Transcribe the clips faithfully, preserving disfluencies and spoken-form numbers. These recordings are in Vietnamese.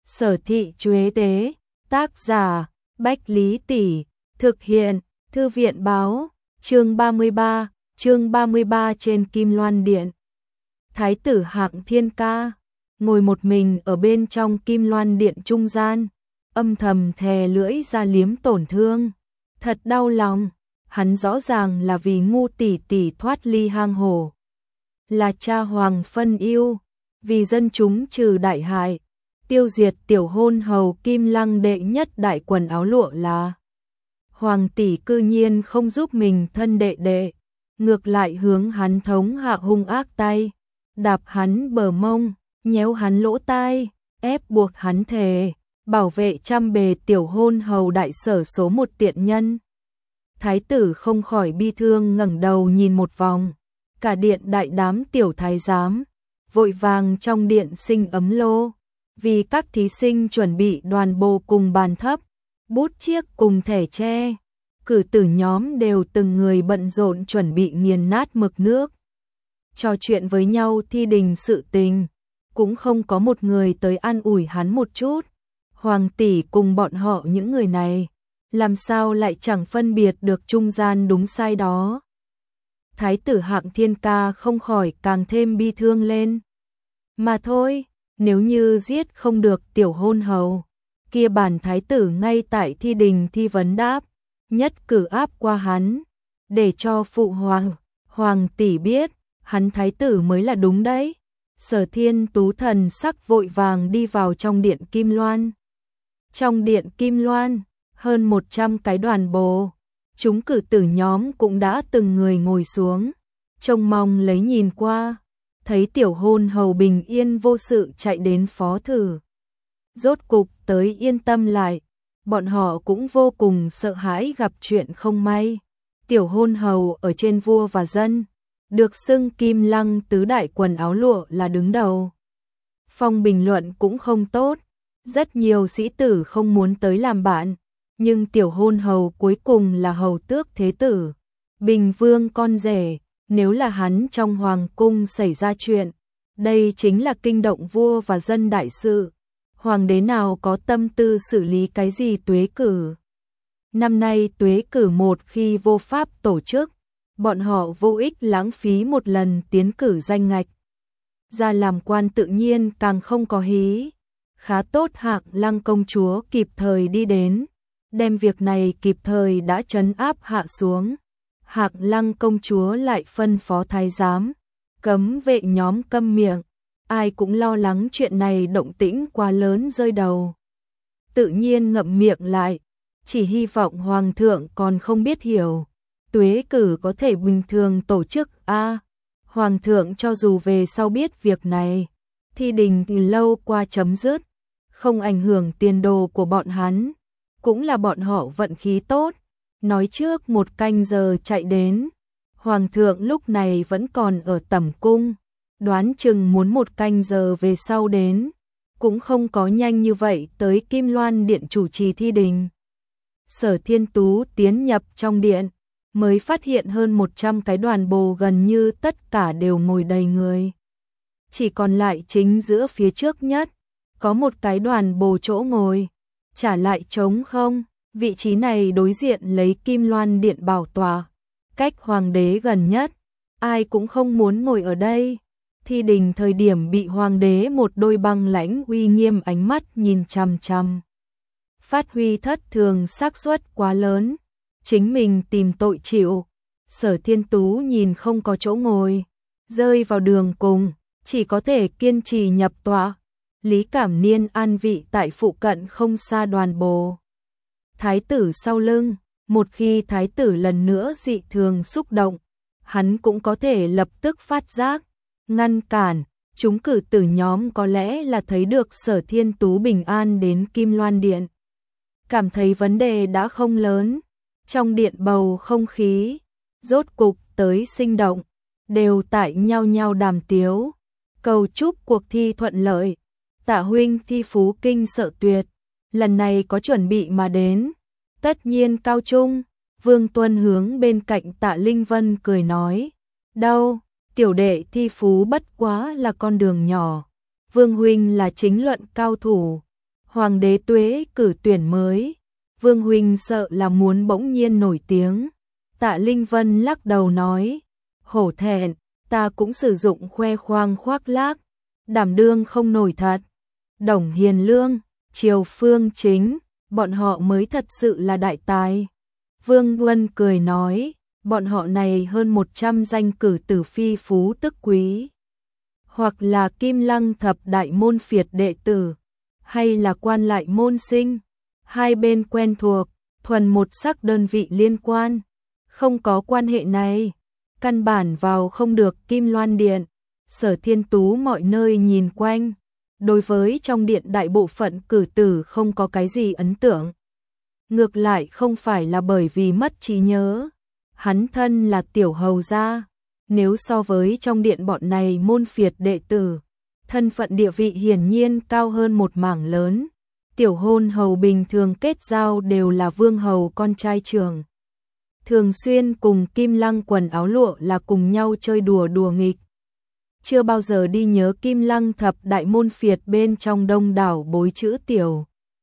Sở Thị Chuế Tế, tác giả, Bách Lý Tỷ, thực hiện, Thư viện Báo, chương ba mươi ba, chương ba mươi ba trên Kim Loan Điện. Thái tử Hạng Thiên Ca, ngồi một mình ở bên trong Kim Loan Điện trung gian, âm thầm thè lưỡi ra liếm tổn thương. Thật đau lòng, hắn rõ ràng là vì ngu tỷ tỷ thoát ly hang hổ. Là cha hoàng phân yêu, vì dân chúng trừ đại hại, tiêu diệt tiểu hôn hầu Kim Lăng đệ nhất đại quần áo lụa là. Hoàng tỷ cư nhiên không giúp mình thân đệ đệ, ngược lại hướng hắn thống hạ hung ác tay, đạp hắn bờ mông, nhéo hắn lỗ tai, ép buộc hắn thề bảo vệ trăm bề tiểu hôn hầu đại sở số một tiện nhân. Thái tử không khỏi bi thương ngẩng đầu nhìn một vòng, cả điện đại đám tiểu thái giám, vội vàng trong điện sinh ấm lô, vì các thí sinh chuẩn bị đoàn bồ cùng bàn thấp, bút chiếc cùng thẻ tre, cử tử nhóm đều từng người bận rộn chuẩn bị nghiền nát mực nước. Trò chuyện với nhau thi đình sự tình, cũng không có một người tới an ủi hắn một chút. Hoàng tỷ cùng bọn họ những người này, làm sao lại chẳng phân biệt được trung gian đúng sai đó. Thái tử Hạng Thiên Ca không khỏi càng thêm bi thương lên. Mà thôi, nếu như giết không được tiểu hôn hầu, kia bản thái tử ngay tại thi đình thi vấn đáp, nhất cử áp qua hắn, để cho phụ hoàng, hoàng tỷ biết, hắn thái tử mới là đúng đấy. Sở Thiên Tú thần sắc vội vàng đi vào trong điện Kim Loan. Trong điện Kim Loan, hơn một trăm cái đoàn bồ, chúng cử tử nhóm cũng đã từng người ngồi xuống, trông mong lấy nhìn qua, thấy tiểu hôn hầu bình yên vô sự chạy đến phó thử. Rốt cục tới yên tâm lại, bọn họ cũng vô cùng sợ hãi gặp chuyện không may. Tiểu hôn hầu ở trên vua và dân, được xưng Kim Lăng tứ đại quần áo lụa là đứng đầu. Phong bình luận cũng không tốt, rất nhiều sĩ tử không muốn tới làm bạn, nhưng tiểu hôn hầu cuối cùng là hầu tước thế tử, Bình Vương con rể, nếu là hắn trong hoàng cung xảy ra chuyện, đây chính là kinh động vua và dân đại sự. Hoàng đế nào có tâm tư xử lý cái gì tuế cử. Năm nay tuế cử một khi vô pháp tổ chức, bọn họ vô ích lãng phí một lần tiến cử danh ngạch. Ra làm quan tự nhiên càng không có hí. Khá tốt Hạng Lăng công chúa kịp thời đi đến, đem việc này kịp thời đã trấn áp hạ xuống. Hạng Lăng công chúa lại phân phó thái giám, cấm vệ nhóm câm miệng, ai cũng lo lắng chuyện này động tĩnh quá lớn rơi đầu. Tự nhiên ngậm miệng lại, chỉ hy vọng hoàng thượng còn không biết hiểu, tuế cử có thể bình thường tổ chức a. À, hoàng thượng cho dù về sau biết việc này, thi đình từ lâu qua chấm dứt, không ảnh hưởng tiền đồ của bọn hắn, cũng là bọn họ vận khí tốt. Nói trước một canh giờ chạy đến, hoàng thượng lúc này vẫn còn ở tẩm cung, đoán chừng muốn một canh giờ về sau đến, cũng không có nhanh như vậy tới Kim Loan Điện chủ trì thi đình. Sở Thiên Tú tiến nhập trong điện, mới phát hiện hơn một trăm cái đoàn bồ gần như tất cả đều ngồi đầy người. Chỉ còn lại chính giữa phía trước nhất, có một cái đoàn bồ chỗ ngồi, trả lại trống không, vị trí này đối diện lấy Kim Loan Điện bảo tòa, cách hoàng đế gần nhất, ai cũng không muốn ngồi ở đây. Thi đình thời điểm bị hoàng đế một đôi băng lãnh uy nghiêm ánh mắt nhìn chằm chằm. Phát huy thất thường xác suất quá lớn, chính mình tìm tội chịu. Sở Thiên Tú nhìn không có chỗ ngồi, rơi vào đường cùng, chỉ có thể kiên trì nhập tọa. Lý Cảm Niên an vị tại phụ cận không xa đoàn bồ. Thái tử sau lưng, một khi thái tử lần nữa dị thường xúc động, hắn cũng có thể lập tức phát giác, ngăn cản. Chúng cử tử nhóm có lẽ là thấy được Sở Thiên Tú bình an đến Kim Loan Điện, cảm thấy vấn đề đã không lớn. Trong điện bầu không khí rốt cục tới sinh động, đều tại nhau nhau đàm tiếu, cầu chúc cuộc thi thuận lợi. Tạ huynh thi phú kinh sợ tuyệt, lần này có chuẩn bị mà đến, tất nhiên cao trung. Vương Tuân hướng bên cạnh Tạ Linh Vân cười nói, đâu, tiểu đệ thi phú bất quá là con đường nhỏ, Vương huynh là chính luận cao thủ, Hoàng đế tuế cử tuyển mới, Vương huynh sợ là muốn bỗng nhiên nổi tiếng. Tạ Linh Vân lắc đầu nói, hổ thẹn, ta cũng sử dụng khoe khoang khoác lác, đảm đương không nổi thật. Đồng Hiền Lương, Triều Phương Chính, bọn họ mới thật sự là đại tài. Vương Luân cười nói, bọn họ này hơn một trăm danh cử tử phi phú tức quý, hoặc là Kim Lăng thập đại môn phiệt đệ tử, hay là quan lại môn sinh, hai bên quen thuộc, thuần một sắc đơn vị liên quan, không có quan hệ này, căn bản vào không được Kim Loan Điện. Sở Thiên Tú mọi nơi nhìn quanh, đối với trong điện đại bộ phận cử tử không có cái gì ấn tượng. Ngược lại không phải là bởi vì mất trí nhớ, hắn thân là tiểu hầu gia, nếu so với trong điện bọn này môn phiệt đệ tử, thân phận địa vị hiển nhiên cao hơn một mảng lớn. Tiểu hôn hầu bình thường kết giao đều là vương hầu con trai trưởng, thường xuyên cùng Kim Lăng quần áo lụa là cùng nhau chơi đùa đùa nghịch. Chưa bao giờ đi nhớ Kim Lăng thập đại môn phiệt bên trong đông đảo bối chữ tiểu.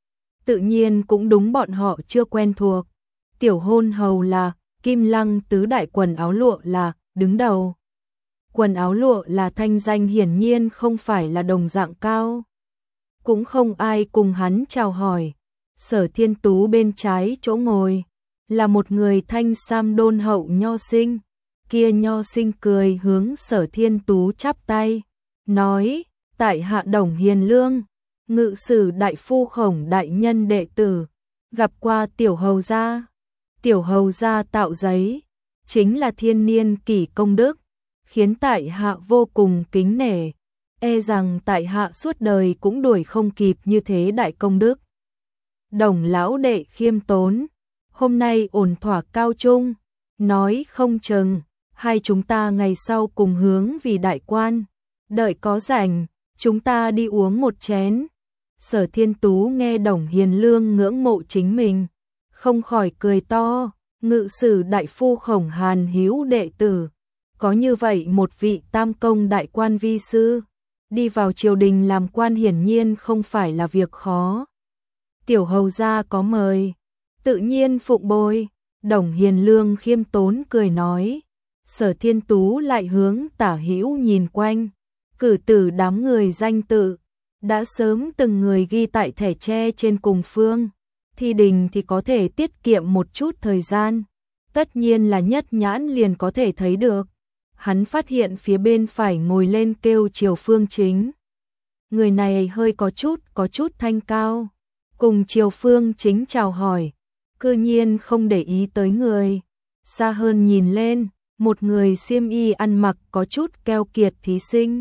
Tự nhiên cũng đúng bọn họ chưa quen thuộc. Tiểu hôn hầu là, Kim Lăng tứ đại quần áo lụa là, đứng đầu. Quần áo lụa là thanh danh hiển nhiên không phải là đồng dạng cao. Cũng không ai cùng hắn chào hỏi. Sở Thiên Tú bên trái chỗ ngồi, là một người thanh sam đôn hậu nho sinh. Kia nho sinh cười hướng Sở Thiên Tú chắp tay, nói, tại hạ Đồng Hiền Lương, ngự sử đại phu Khổng đại nhân đệ tử, gặp qua tiểu hầu gia. Tiểu hầu gia tạo giấy, chính là thiên niên kỷ công đức, khiến tại hạ vô cùng kính nể, e rằng tại hạ suốt đời cũng đuổi không kịp như thế đại công đức. Đồng lão đệ khiêm tốn, hôm nay ổn thỏa cao trung, nói không chừng hai chúng ta ngày sau cùng hướng vì đại quan, đợi có rảnh, chúng ta đi uống một chén. Sở Thiên Tú nghe Đồng Hiền Lương ngưỡng mộ chính mình, không khỏi cười to, ngự sử đại phu Khổng Hàn Hữu đệ tử, có như vậy một vị tam công đại quan vi sư, đi vào triều đình làm quan hiển nhiên không phải là việc khó. Tiểu hầu gia có mời, tự nhiên phụng bồi. Đồng Hiền Lương khiêm tốn cười nói. Sở Thiên Tú lại hướng tả hữu nhìn quanh, cử tử đám người danh tự, đã sớm từng người ghi tại thẻ tre trên cùng phương, thi đình thì có thể tiết kiệm một chút thời gian, tất nhiên là nhất nhãn liền có thể thấy được. Hắn phát hiện phía bên phải ngồi lên kêu Triều Phương Chính. Người này hơi có chút, có chút thanh cao, cùng Triều Phương Chính chào hỏi, cư nhiên không để ý tới người, xa hơn nhìn lên. Một người xiêm y ăn mặc có chút keo kiệt thí sinh.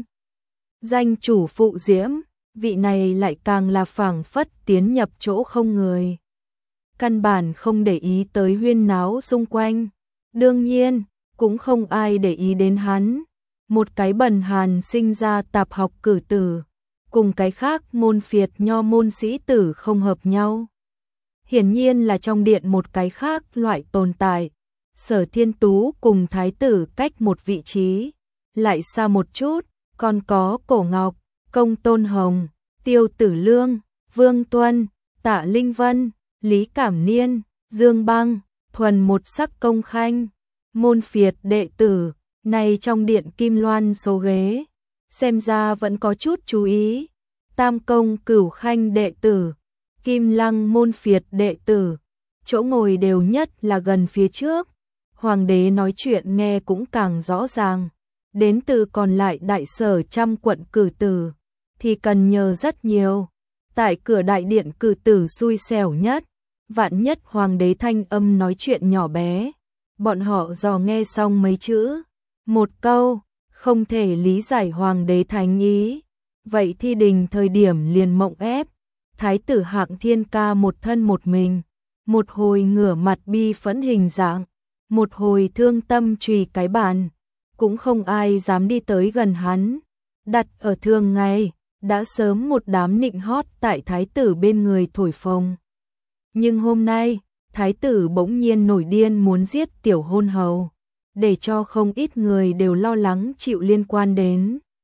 Danh chủ phụ diễm, vị này lại càng là phảng phất tiến nhập chỗ không người. Căn bản không để ý tới huyên náo xung quanh. Đương nhiên, cũng không ai để ý đến hắn. Một cái bần hàn sinh ra tạp học cử tử, cùng cái khác môn phiệt nho môn sĩ tử không hợp nhau. Hiển nhiên là trong điện một cái khác loại tồn tại. Sở Thiên Tú cùng thái tử cách một vị trí, lại xa một chút, còn có Cổ Ngọc, Công Tôn Hồng, Tiêu Tử Lương, Vương Tuân, Tạ Linh Vân, Lý Cảm Niên, Dương Băng, thuần một sắc công khanh, môn phiệt đệ tử, này trong điện Kim Loan số ghế, xem ra vẫn có chút chú ý. Tam công cửu khanh đệ tử, Kim Lăng môn phiệt đệ tử, chỗ ngồi đều nhất là gần phía trước. Hoàng đế nói chuyện nghe cũng càng rõ ràng, đến từ còn lại đại sở trăm quận cử tử, thì cần nhờ rất nhiều. Tại cửa đại điện cử tử xui xẻo nhất, vạn nhất hoàng đế thanh âm nói chuyện nhỏ bé, bọn họ dò nghe xong mấy chữ, một câu, không thể lý giải hoàng đế thành ý. Vậy thi đình thời điểm liền mộng ép, thái tử Hạng Thiên Ca một thân một mình, một hồi ngửa mặt bi phẫn hình dạng, một hồi thương tâm chùy cái bàn, cũng không ai dám đi tới gần hắn. Đặt ở thường ngày, đã sớm một đám nịnh hót tại thái tử bên người thổi phồng. Nhưng hôm nay, thái tử bỗng nhiên nổi điên muốn giết tiểu hôn hầu, để cho không ít người đều lo lắng chịu liên quan đến.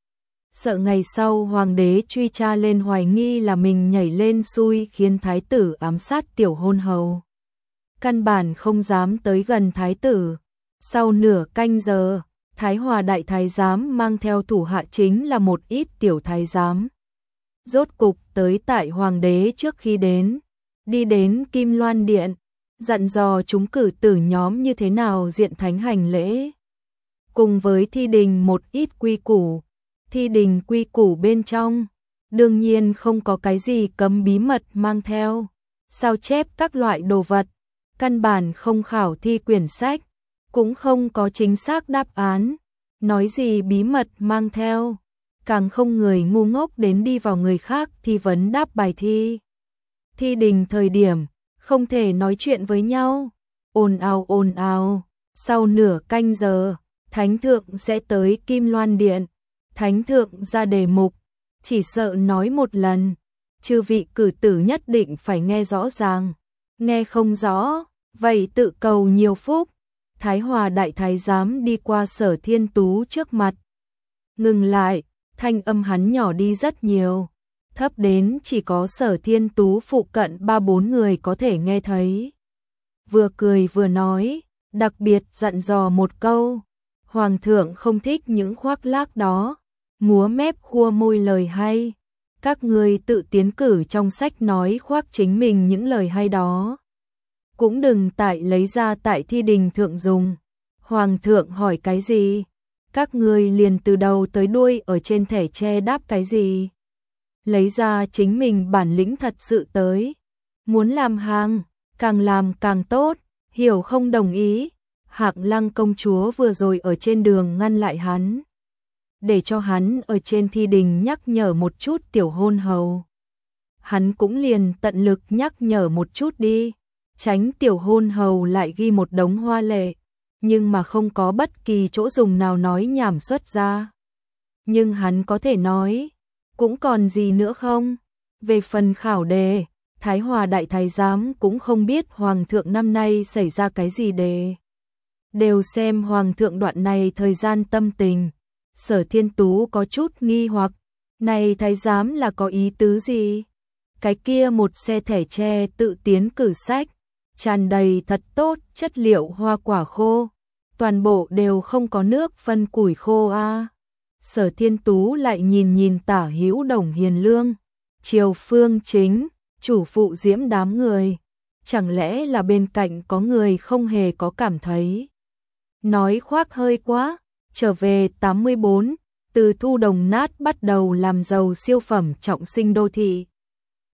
sợ ngày sau hoàng đế truy tra lên hoài nghi là mình nhảy lên xui khiến thái tử ám sát tiểu hôn hầu. Căn bản không dám tới gần thái tử. Sau nửa canh giờ, Thái Hòa đại thái giám mang theo thủ hạ chính là một ít tiểu thái giám. Rốt cục tới tại hoàng đế trước khi đến, đi đến Kim Loan Điện, dặn dò chúng cử tử nhóm như thế nào diện thánh hành lễ. Cùng với thi đình một ít quy củ, thi đình quy củ bên trong, đương nhiên không có cái gì cấm bí mật mang theo, sao chép các loại đồ vật, căn bản không khảo thi quyển sách, cũng không có chính xác đáp án, nói gì bí mật mang theo, càng không người ngu ngốc đến đi vào người khác thi vấn đáp bài thi. Thi đình thời điểm, không thể nói chuyện với nhau, ồn ào ồn ào, sau nửa canh giờ, Thánh thượng sẽ tới Kim Loan Điện, Thánh thượng ra đề mục, chỉ sợ nói một lần, chư vị cử tử nhất định phải nghe rõ ràng, nghe không rõ, vậy tự cầu nhiều phúc. Thái Hòa đại thái giám đi qua Sở Thiên Tú trước mặt, ngừng lại, thanh âm hắn nhỏ đi rất nhiều, thấp đến chỉ có Sở Thiên Tú phụ cận ba bốn người có thể nghe thấy. Vừa cười vừa nói, đặc biệt dặn dò một câu, Hoàng thượng không thích những khoác lác đó, múa mép khua môi lời hay, các người tự tiến cử trong sách nói khoác chính mình những lời hay đó. Cũng đừng tại lấy ra tại thi đình thượng dùng. Hoàng thượng hỏi cái gì? Các người liền từ đầu tới đuôi ở trên thẻ tre đáp cái gì? Lấy ra chính mình bản lĩnh thật sự tới. Muốn làm hàng, càng làm càng tốt, hiểu không đồng ý. Hạc Lăng công chúa vừa rồi ở trên đường ngăn lại hắn. Để cho hắn ở trên thi đình nhắc nhở một chút tiểu hôn hầu. Hắn cũng liền tận lực nhắc nhở một chút đi. Tránh tiểu hôn hầu lại ghi một đống hoa lệ, nhưng mà không có bất kỳ chỗ dùng nào nói nhảm xuất ra. Nhưng hắn có thể nói, cũng còn gì nữa không? Về phần khảo đề, Thái Hòa đại thái giám cũng không biết Hoàng thượng năm nay xảy ra cái gì đề. Đều xem Hoàng thượng đoạn này thời gian tâm tình. Sở Thiên Tú có chút nghi hoặc, này thái giám là có ý tứ gì? Cái kia một xe thẻ tre tự tiến cử sách, tràn đầy thật tốt chất liệu hoa quả khô, toàn bộ đều không có nước phân củi khô a. À. Sở Thiên Tú lại nhìn nhìn Tả Hữu Đồng Hiền Lương, Triều Phương Chính, chủ phụ Diễm đám người, chẳng lẽ là bên cạnh có người không hề có cảm thấy. Nói khoác hơi quá, trở về tám mươi bốn, từ thu đồng nát bắt đầu làm giàu siêu phẩm trọng sinh đô thị.